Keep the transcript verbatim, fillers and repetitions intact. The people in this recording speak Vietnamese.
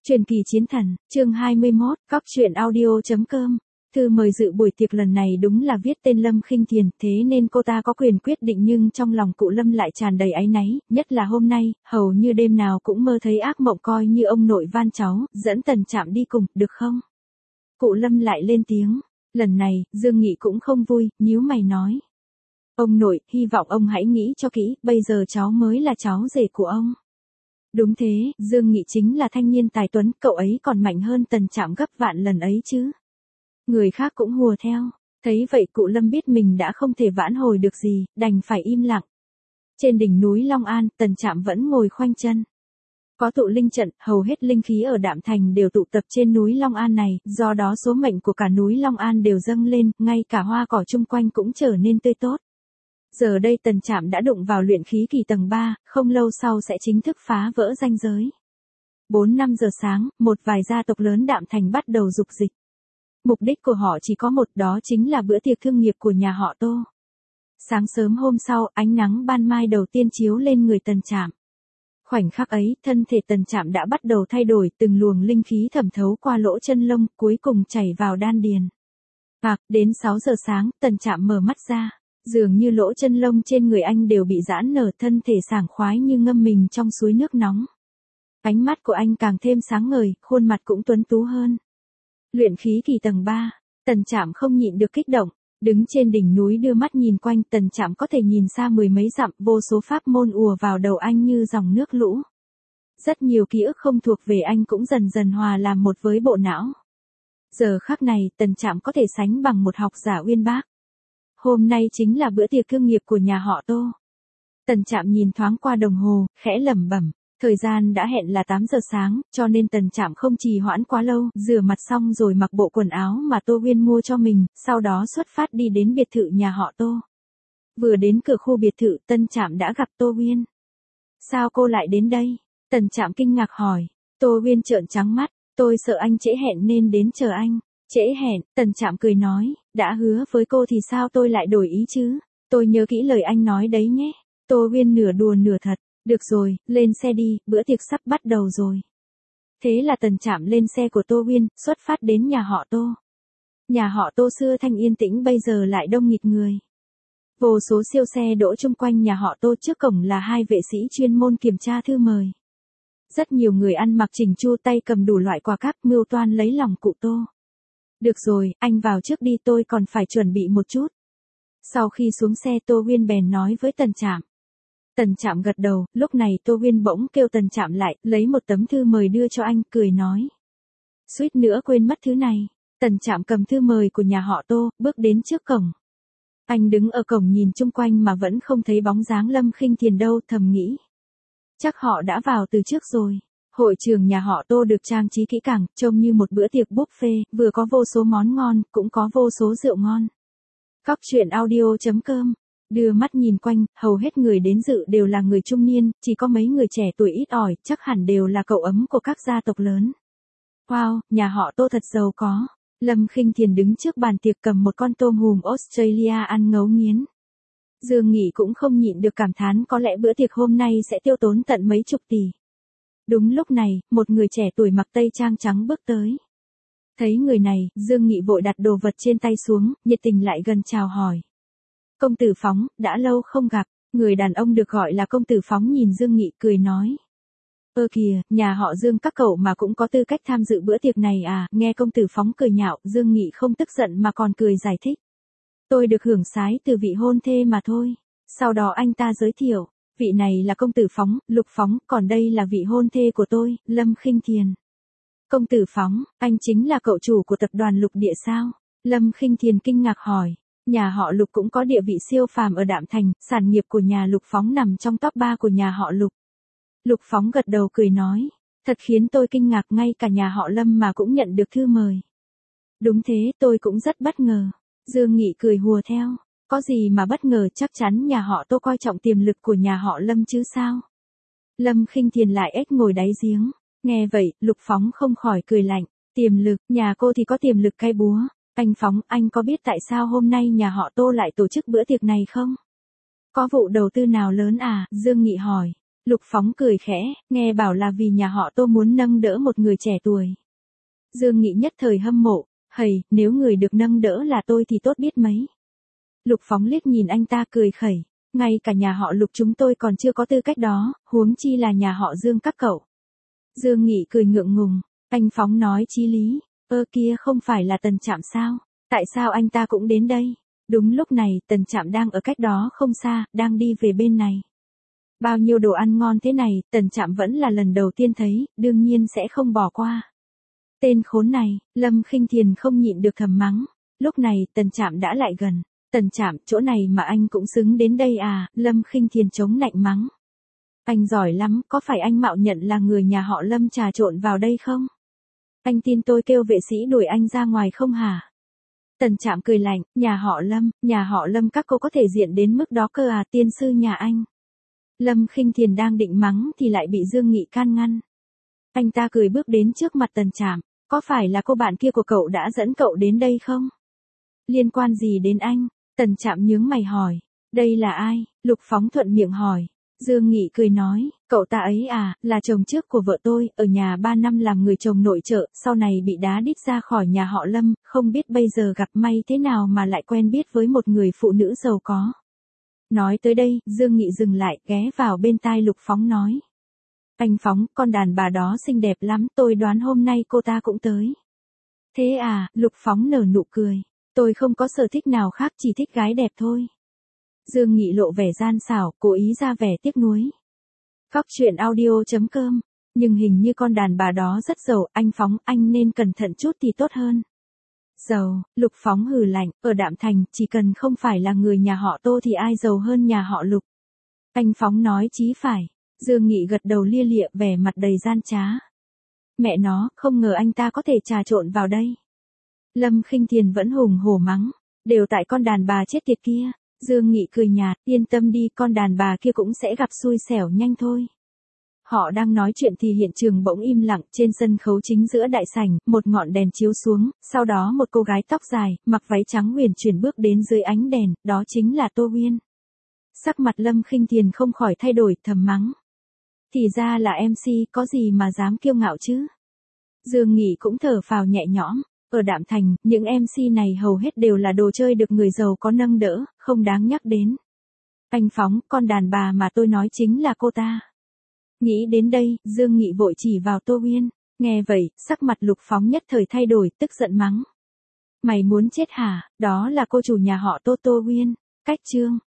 Truyền kỳ chiến thần, chương hai mươi mốt, góc truyện audio.com. Thư mời dự buổi tiệc lần này đúng là viết tên Lâm Khinh Thiền, thế nên cô ta có quyền quyết định, nhưng trong lòng cụ Lâm lại tràn đầy áy náy, nhất là hôm nay, hầu như đêm nào cũng mơ thấy ác mộng coi như ông nội van cháu, dẫn Tần Trạm đi cùng, được không? Cụ Lâm lại lên tiếng, lần này, Dương Nghị cũng không vui, nhíu mày nói. Ông nội, hy vọng ông hãy nghĩ cho kỹ, bây giờ cháu mới là cháu rể của ông. Đúng thế, Dương Nghị chính là thanh niên tài tuấn, cậu ấy còn mạnh hơn Tần Trạm gấp vạn lần ấy chứ. Người khác cũng hùa theo, thấy vậy cụ Lâm biết mình đã không thể vãn hồi được gì, đành phải im lặng. Trên đỉnh núi Long An, Tần Trạm vẫn ngồi khoanh chân. Có tụ linh trận, hầu hết linh khí ở Đạm Thành đều tụ tập trên núi Long An này, do đó số mệnh của cả núi Long An đều dâng lên, ngay cả hoa cỏ chung quanh cũng trở nên tươi tốt. Giờ đây Tần Trạm đã đụng vào luyện khí kỳ tầng ba, không lâu sau sẽ chính thức phá vỡ ranh giới. bốn năm giờ sáng, một vài gia tộc lớn Đạm Thành bắt đầu dục dịch. Mục đích của họ chỉ có một, đó chính là bữa tiệc thương nghiệp của nhà họ Tô. Sáng sớm hôm sau, ánh nắng ban mai đầu tiên chiếu lên người Tần Trạm. Khoảnh khắc ấy, thân thể Tần Trạm đã bắt đầu thay đổi, từng luồng linh khí thẩm thấu qua lỗ chân lông, cuối cùng chảy vào đan điền. À, đến sáu giờ sáng, Tần Trạm mở mắt ra. Dường như lỗ chân lông trên người anh đều bị giãn nở, thân thể sảng khoái như ngâm mình trong suối nước nóng. Ánh mắt của anh càng thêm sáng ngời, khuôn mặt cũng tuấn tú hơn. Luyện khí kỳ tầng ba, Tần Trạm không nhịn được kích động, đứng trên đỉnh núi đưa mắt nhìn quanh, Tần Trạm có thể nhìn xa mười mấy dặm, vô số pháp môn ùa vào đầu anh như dòng nước lũ. Rất nhiều ký ức không thuộc về anh cũng dần dần hòa làm một với bộ não. Giờ khắc này, Tần Trạm có thể sánh bằng một học giả uyên bác. Hôm nay chính là bữa tiệc thương nghiệp của nhà họ Tô. Tần Trạm nhìn thoáng qua đồng hồ, khẽ lẩm bẩm, thời gian đã hẹn là tám giờ sáng, cho nên Tần Trạm không trì hoãn quá lâu, rửa mặt xong rồi mặc bộ quần áo mà Tô Uyên mua cho mình, sau đó xuất phát đi đến biệt thự nhà họ Tô. Vừa đến cửa khu biệt thự, Tần Trạm đã gặp Tô Uyên. Sao cô lại đến đây? Tần Trạm kinh ngạc hỏi. Tô Uyên trợn trắng mắt, tôi sợ anh trễ hẹn nên đến chờ anh. Trễ hẹn, Tần Trạm cười nói, đã hứa với cô thì sao tôi lại đổi ý chứ, tôi nhớ kỹ lời anh nói đấy nhé. Tô Uyên nửa đùa nửa thật, được rồi, lên xe đi, bữa tiệc sắp bắt đầu rồi. Thế là Tần Trạm lên xe của Tô Uyên, xuất phát đến nhà họ Tô. Nhà họ Tô xưa thanh yên tĩnh bây giờ lại đông nghịt người. Vô số siêu xe đỗ chung quanh nhà họ Tô, trước cổng là hai vệ sĩ chuyên môn kiểm tra thư mời. Rất nhiều người ăn mặc chỉnh chu, tay cầm đủ loại quà cáp, mưu toan lấy lòng cụ Tô. Được rồi, anh vào trước đi, tôi còn phải chuẩn bị một chút. Sau khi xuống xe, Tô Uyên bèn nói với Tần Trạm. Tần Trạm gật đầu, lúc này Tô Uyên bỗng kêu Tần Trạm lại, lấy một tấm thư mời đưa cho anh, cười nói. Suýt nữa quên mất thứ này. Tần Trạm cầm thư mời của nhà họ Tô, bước đến trước cổng. Anh đứng ở cổng nhìn chung quanh mà vẫn không thấy bóng dáng Lâm Khinh Thiền đâu, thầm nghĩ. Chắc họ đã vào từ trước rồi. Hội trường nhà họ Tô được trang trí kỹ càng, trông như một bữa tiệc buffet, vừa có vô số món ngon, cũng có vô số rượu ngon. Góc truyện audio.com. Đưa mắt nhìn quanh, hầu hết người đến dự đều là người trung niên, chỉ có mấy người trẻ tuổi ít ỏi, chắc hẳn đều là cậu ấm của các gia tộc lớn. Wow, nhà họ Tô thật giàu có. Lâm Khinh Thiền đứng trước bàn tiệc cầm một con tôm hùm Australia ăn ngấu nghiến. Dương Nghị cũng không nhịn được cảm thán, có lẽ bữa tiệc hôm nay sẽ tiêu tốn tận mấy chục tỷ. Đúng lúc này, một người trẻ tuổi mặc tây trang trắng bước tới. Thấy người này, Dương Nghị vội đặt đồ vật trên tay xuống, nhiệt tình lại gần chào hỏi. Công tử Phóng, đã lâu không gặp. Người đàn ông được gọi là công tử Phóng nhìn Dương Nghị cười nói. Ơ kìa, nhà họ Dương các cậu mà cũng có tư cách tham dự bữa tiệc này à? Nghe công tử Phóng cười nhạo, Dương Nghị không tức giận mà còn cười giải thích. Tôi được hưởng sái từ vị hôn thê mà thôi. Sau đó anh ta giới thiệu. Vị này là công tử Phóng, Lục Phóng, còn đây là vị hôn thê của tôi, Lâm Khinh Thiền. Công tử Phóng, anh chính là cậu chủ của tập đoàn Lục Địa sao? Lâm Khinh Thiền kinh ngạc hỏi. Nhà họ Lục cũng có địa vị siêu phàm ở Đạm Thành, sản nghiệp của nhà Lục Phóng nằm trong top ba của nhà họ Lục. Lục Phóng gật đầu cười nói, thật khiến tôi kinh ngạc, ngay cả nhà họ Lâm mà cũng nhận được thư mời. Đúng thế, tôi cũng rất bất ngờ. Dương Nghị cười hùa theo. Có gì mà bất ngờ, chắc chắn nhà họ Tô coi trọng tiềm lực của nhà họ Lâm chứ sao? Lâm Khinh Thiền lại ếch ngồi đáy giếng. Nghe vậy, Lục Phóng không khỏi cười lạnh. Tiềm lực, nhà cô thì có tiềm lực cái búa. Anh Phóng, anh có biết tại sao hôm nay nhà họ Tô lại tổ chức bữa tiệc này không? Có vụ đầu tư nào lớn à? Dương Nghị hỏi. Lục Phóng cười khẽ, nghe bảo là vì nhà họ Tô muốn nâng đỡ một người trẻ tuổi. Dương Nghị nhất thời hâm mộ, hầy, nếu người được nâng đỡ là tôi thì tốt biết mấy. Lục Phóng liếc nhìn anh ta cười khẩy, ngay cả nhà họ Lục chúng tôi còn chưa có tư cách đó, huống chi là nhà họ Dương các cậu. Dương Nghị cười ngượng ngùng, anh Phóng nói chí lý, ơ kia không phải là Tần Trạm sao, tại sao anh ta cũng đến đây? Đúng lúc này, Tần Trạm đang ở cách đó không xa, đang đi về bên này. Bao nhiêu đồ ăn ngon thế này, Tần Trạm vẫn là lần đầu tiên thấy, đương nhiên sẽ không bỏ qua. Tên khốn này, Lâm Khinh Thiền không nhịn được thầm mắng. Lúc này, Tần Trạm đã lại gần. Tần Trạm, chỗ này mà anh cũng xứng đến đây à, Lâm Khinh Thiền chống nạnh mắng. Anh giỏi lắm, có phải anh mạo nhận là người nhà họ Lâm trà trộn vào đây không? Anh tin tôi kêu vệ sĩ đuổi anh ra ngoài không hả? Tần Trạm cười lạnh, nhà họ Lâm, nhà họ Lâm các cô có thể diện đến mức đó cơ à, tiên sư nhà anh. Lâm Khinh Thiền đang định mắng thì lại bị Dương Nghị can ngăn. Anh ta cười bước đến trước mặt Tần Trạm, có phải là cô bạn kia của cậu đã dẫn cậu đến đây không? Liên quan gì đến anh? Tần Trạm nhướng mày hỏi, đây là ai? Lục Phóng thuận miệng hỏi. Dương Nghị cười nói, cậu ta ấy à, là chồng trước của vợ tôi, ở nhà ba năm làm người chồng nội trợ, sau này bị đá đít ra khỏi nhà họ Lâm, không biết bây giờ gặp may thế nào mà lại quen biết với một người phụ nữ giàu có. Nói tới đây, Dương Nghị dừng lại, ghé vào bên tai Lục Phóng nói. Anh Phóng, con đàn bà đó xinh đẹp lắm, tôi đoán hôm nay cô ta cũng tới. Thế à, Lục Phóng nở nụ cười, tôi không có sở thích nào khác, chỉ thích gái đẹp thôi. Dương Nghị lộ vẻ gian xảo, cố ý ra vẻ tiếc nuối. Cóc truyện audio chấm com, nhưng hình như con đàn bà đó rất giàu, anh Phóng, anh nên cẩn thận chút thì tốt hơn. Giàu, Lục Phóng hừ lạnh, ở Đạm Thành, chỉ cần không phải là người nhà họ Tô thì ai giàu hơn nhà họ Lục. Anh Phóng nói chí phải, Dương Nghị gật đầu lia lịa, vẻ mặt đầy gian trá. Mẹ nó, không ngờ anh ta có thể trà trộn vào đây. Lâm Khinh Thiền vẫn hùng hổ mắng, đều tại con đàn bà chết tiệt kia. Dương Nghị cười nhạt, yên tâm đi, con đàn bà kia cũng sẽ gặp xui xẻo nhanh thôi. Họ đang nói chuyện thì hiện trường bỗng im lặng, trên sân khấu chính giữa đại sảnh, một ngọn đèn chiếu xuống, sau đó một cô gái tóc dài, mặc váy trắng huyền chuyển bước đến dưới ánh đèn, đó chính là Tô Uyên. Sắc mặt Lâm Khinh Thiền không khỏi thay đổi, thầm mắng. Thì ra là em xê, có gì mà dám kiêu ngạo chứ? Dương Nghị cũng thở phào nhẹ nhõm. Ở Đạm Thành, những em xê này hầu hết đều là đồ chơi được người giàu có nâng đỡ, không đáng nhắc đến. Anh Phóng, con đàn bà mà tôi nói chính là cô ta. Nghĩ đến đây, Dương Nghị vội chỉ vào Tô Uyên. Nghe vậy, sắc mặt Lục Phóng nhất thời thay đổi, tức giận mắng. Mày muốn chết hả? Đó là cô chủ nhà họ Tô Tô Uyên. Cách chương.